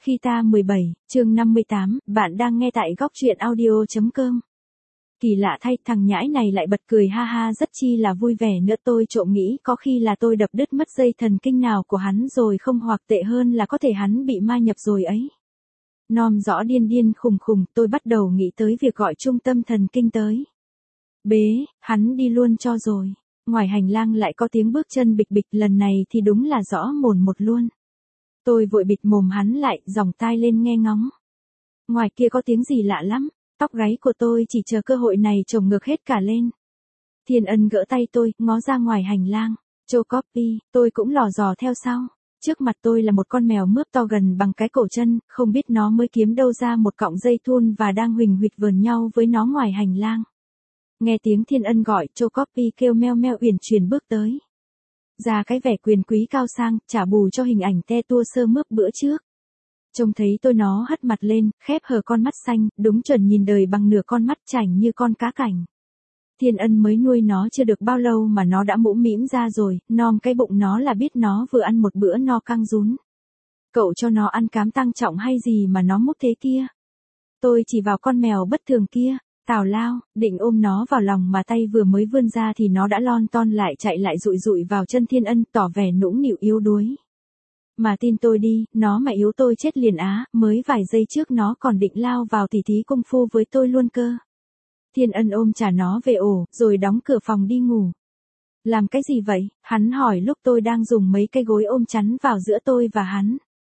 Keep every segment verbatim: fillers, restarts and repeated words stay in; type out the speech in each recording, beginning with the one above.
Khi ta mười bảy, chương năm mươi tám, bạn đang nghe tại góc truyện audio.com. Kỳ lạ thay, thằng nhãi này lại bật cười ha ha rất chi là vui vẻ nữa, tôi trộm nghĩ có khi là tôi đập đứt mất dây thần kinh nào của hắn rồi không, hoặc tệ hơn là có thể hắn bị ma nhập rồi ấy. Nom rõ điên điên khùng khùng, tôi bắt đầu nghĩ tới việc gọi trung tâm thần kinh tới. Bế, hắn đi luôn cho rồi. Ngoài hành lang lại có tiếng bước chân bịch bịch, lần này thì đúng là rõ mồn một luôn. Tôi vội bịt mồm hắn lại, dòng tai lên nghe ngóng. Ngoài kia có tiếng gì lạ lắm, tóc gáy của tôi chỉ chờ cơ hội này chồng ngược hết cả lên. Thiên Ân gỡ tay tôi, ngó ra ngoài hành lang. Châu Copy, tôi cũng lò dò theo sau. Trước mặt tôi là một con mèo mướp to gần bằng cái cổ chân, không biết nó mới kiếm đâu ra một cọng dây thun và đang huỳnh huỵch vờn nhau với nó ngoài hành lang. Nghe tiếng Thiên Ân gọi, Châu Copy kêu meo meo uyển chuyển bước tới. Ra cái vẻ quyền quý cao sang, trả bù cho hình ảnh te tua sơ mướp bữa trước. Trông thấy tôi nó hất mặt lên, khép hờ con mắt xanh, đúng chuẩn nhìn đời bằng nửa con mắt chảnh như con cá cảnh. Thiên Ân mới nuôi nó chưa được bao lâu mà nó đã mũm mĩm ra rồi, nom cái bụng nó là biết nó vừa ăn một bữa no căng rún. Cậu cho nó ăn cám tăng trọng hay gì mà nó múc thế kia? Tôi chỉ vào con mèo bất thường kia. Tào lao, định ôm nó vào lòng mà tay vừa mới vươn ra thì nó đã lon ton lại chạy lại rụi rụi vào chân Thiên Ân, tỏ vẻ nũng nịu yếu đuối. Mà tin tôi đi, nó mà yếu tôi chết liền á, mới vài giây trước nó còn định lao vào tỉ thí công phu với tôi luôn cơ. Thiên Ân ôm trả nó về ổ, rồi đóng cửa phòng đi ngủ. Làm cái gì vậy? Hắn hỏi lúc tôi đang dùng mấy cây gối ôm chắn vào giữa tôi và hắn.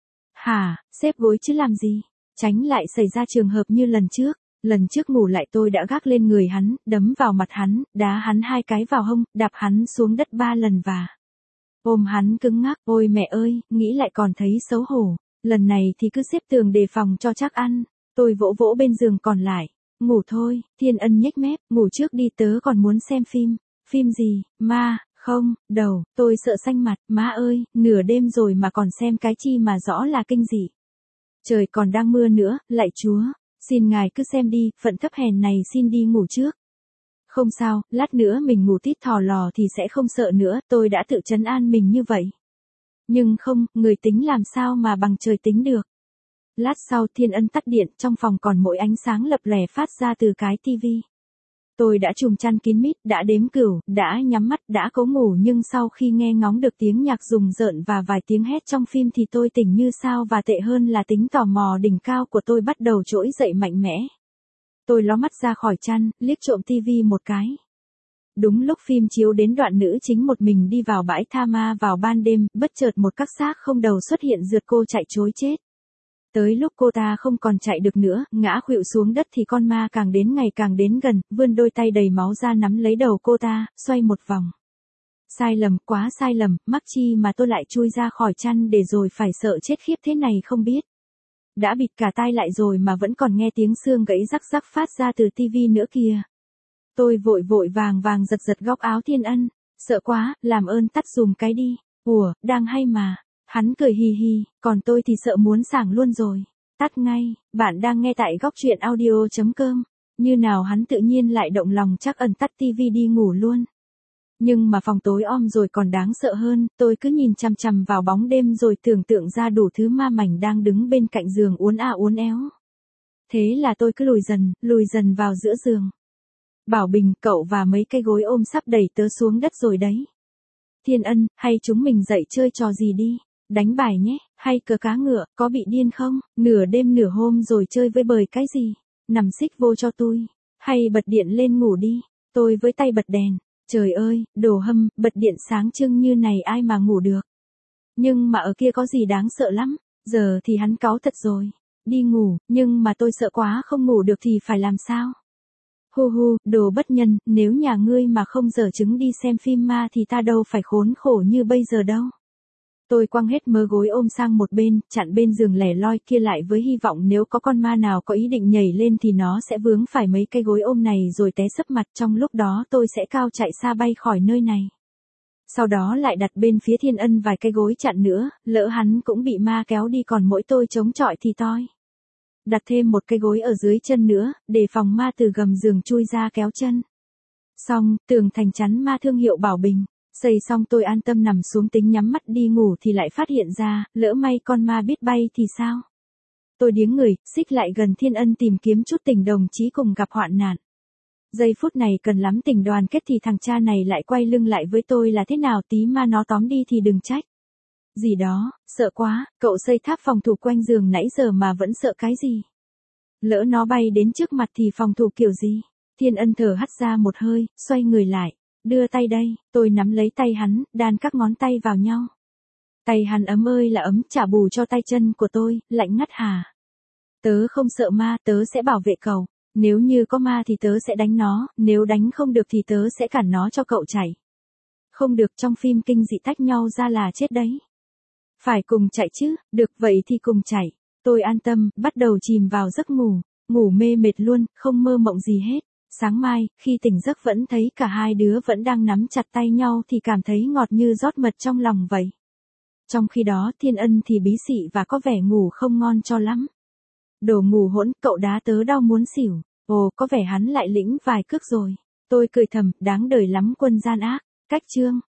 Hả, xếp gối chứ làm gì? Tránh lại xảy ra trường hợp như lần trước. Lần trước ngủ lại tôi đã gác lên người hắn, đấm vào mặt hắn, đá hắn hai cái vào hông, đạp hắn xuống đất ba lần và ôm hắn cứng ngắc. Ôi mẹ ơi, nghĩ lại còn thấy xấu hổ. Lần này thì cứ xếp tường đề phòng cho chắc ăn. Tôi vỗ vỗ bên giường còn lại. Ngủ thôi. Thiên Ân nhếch mép, ngủ trước đi, tớ còn muốn xem phim. Phim gì? Ma? Không, đầu. Tôi sợ xanh mặt. Má ơi, nửa đêm rồi mà còn xem cái chi mà rõ là kinh dị. Trời còn đang mưa nữa, lạy Chúa. Xin ngài cứ xem đi, phận thấp hèn này xin đi ngủ trước. Không sao, lát nữa mình ngủ tít thò lò thì sẽ không sợ nữa, tôi đã tự trấn an mình như vậy. Nhưng không, người tính làm sao mà bằng trời tính được. Lát sau Thiên Ân tắt điện, trong phòng còn mỗi ánh sáng lập lòe phát ra từ cái tivi. Tôi đã trùm chăn kín mít, đã đếm cửu, đã nhắm mắt, đã cố ngủ, nhưng sau khi nghe ngóng được tiếng nhạc rùng rợn và vài tiếng hét trong phim thì tôi tỉnh như sao, và tệ hơn là tính tò mò đỉnh cao của tôi bắt đầu trỗi dậy mạnh mẽ. Tôi ló mắt ra khỏi chăn, liếc trộm tivi một cái. Đúng lúc phim chiếu đến đoạn nữ chính một mình đi vào bãi tha ma vào ban đêm, bất chợt một các xác không đầu xuất hiện rượt cô chạy trối chết. Tới lúc cô ta không còn chạy được nữa, ngã khuỵu xuống đất thì con ma càng đến ngày càng đến gần, vươn đôi tay đầy máu ra nắm lấy đầu cô ta, xoay một vòng. Sai lầm, quá sai lầm, mắc chi mà tôi lại chui ra khỏi chăn để rồi phải sợ chết khiếp thế này không biết. Đã bịt cả tai lại rồi mà vẫn còn nghe tiếng xương gãy rắc rắc phát ra từ tivi nữa kìa. Tôi vội vội vàng vàng giật giật góc áo Thiên Ân, sợ quá, làm ơn tắt dùm cái đi. Ủa, đang hay mà. Hắn cười hì hì, còn tôi thì sợ muốn sảng luôn rồi. Tắt ngay, bạn đang nghe tại góc truyện audio.com. Như nào hắn tự nhiên lại động lòng chắc ẩn tắt tivi đi ngủ luôn. Nhưng mà phòng tối om rồi còn đáng sợ hơn, tôi cứ nhìn chằm chằm vào bóng đêm rồi tưởng tượng ra đủ thứ ma mảnh đang đứng bên cạnh giường uốn à uốn éo. Thế là tôi cứ lùi dần, lùi dần vào giữa giường. Bảo Bình, cậu và mấy cây gối ôm sắp đẩy tớ xuống đất rồi đấy. Thiên Ân, hay chúng mình dậy chơi trò gì đi? Đánh bài nhé, hay cờ cá ngựa, có bị điên không? Nửa đêm nửa hôm rồi chơi với bời cái gì? Nằm xích vô cho tôi. Hay bật điện lên ngủ đi. Tôi với tay bật đèn. Trời ơi, đồ hâm, bật điện sáng trưng như này ai mà ngủ được. Nhưng mà ở kia có gì đáng sợ lắm. Giờ thì hắn cáu thật rồi. Đi ngủ, nhưng mà tôi sợ quá không ngủ được thì phải làm sao? Hu hu, đồ bất nhân, nếu nhà ngươi mà không dở trứng đi xem phim ma thì ta đâu phải khốn khổ như bây giờ đâu. Tôi quăng hết mớ gối ôm sang một bên, chặn bên giường lẻ loi kia lại với hy vọng nếu có con ma nào có ý định nhảy lên thì nó sẽ vướng phải mấy cây gối ôm này rồi té sấp mặt, trong lúc đó tôi sẽ cao chạy xa bay khỏi nơi này. Sau đó lại đặt bên phía Thiên Ân vài cây gối chặn nữa, lỡ hắn cũng bị ma kéo đi còn mỗi tôi chống chọi thì toi. Đặt thêm một cây gối ở dưới chân nữa, để phòng ma từ gầm giường chui ra kéo chân. Xong, tường thành chắn ma thương hiệu Bảo Bình. Xây xong tôi an tâm nằm xuống tính nhắm mắt đi ngủ thì lại phát hiện ra, lỡ may con ma biết bay thì sao? Tôi điếng người, xích lại gần Thiên Ân tìm kiếm chút tình đồng chí cùng gặp hoạn nạn. Giây phút này cần lắm tình đoàn kết thì thằng cha này lại quay lưng lại với tôi là thế nào, tí mà nó tóm đi thì đừng trách. Gì đó, sợ quá, cậu xây tháp phòng thủ quanh giường nãy giờ mà vẫn sợ cái gì? Lỡ nó bay đến trước mặt thì phòng thủ kiểu gì? Thiên Ân thở hắt ra một hơi, xoay người lại. Đưa tay đây, tôi nắm lấy tay hắn, đan các ngón tay vào nhau. Tay hắn ấm ơi là ấm, trả bù cho tay chân của tôi, lạnh ngắt hà. Tớ không sợ ma, tớ sẽ bảo vệ cậu. Nếu như có ma thì tớ sẽ đánh nó, nếu đánh không được thì tớ sẽ cản nó cho cậu chạy. Không được, trong phim kinh dị tách nhau ra là chết đấy. Phải cùng chạy chứ, được vậy thì cùng chạy. Tôi an tâm, bắt đầu chìm vào giấc ngủ, ngủ mê mệt luôn, không mơ mộng gì hết. Sáng mai, khi tỉnh giấc vẫn thấy cả hai đứa vẫn đang nắm chặt tay nhau thì cảm thấy ngọt như rót mật trong lòng vậy. Trong khi đó Thiên Ân thì bí xị và có vẻ ngủ không ngon cho lắm. Đồ ngủ hỗn, cậu đá tớ đau muốn xỉu. Ồ, có vẻ hắn lại lĩnh vài cước rồi. Tôi cười thầm, đáng đời lắm quân gian ác. Cách chương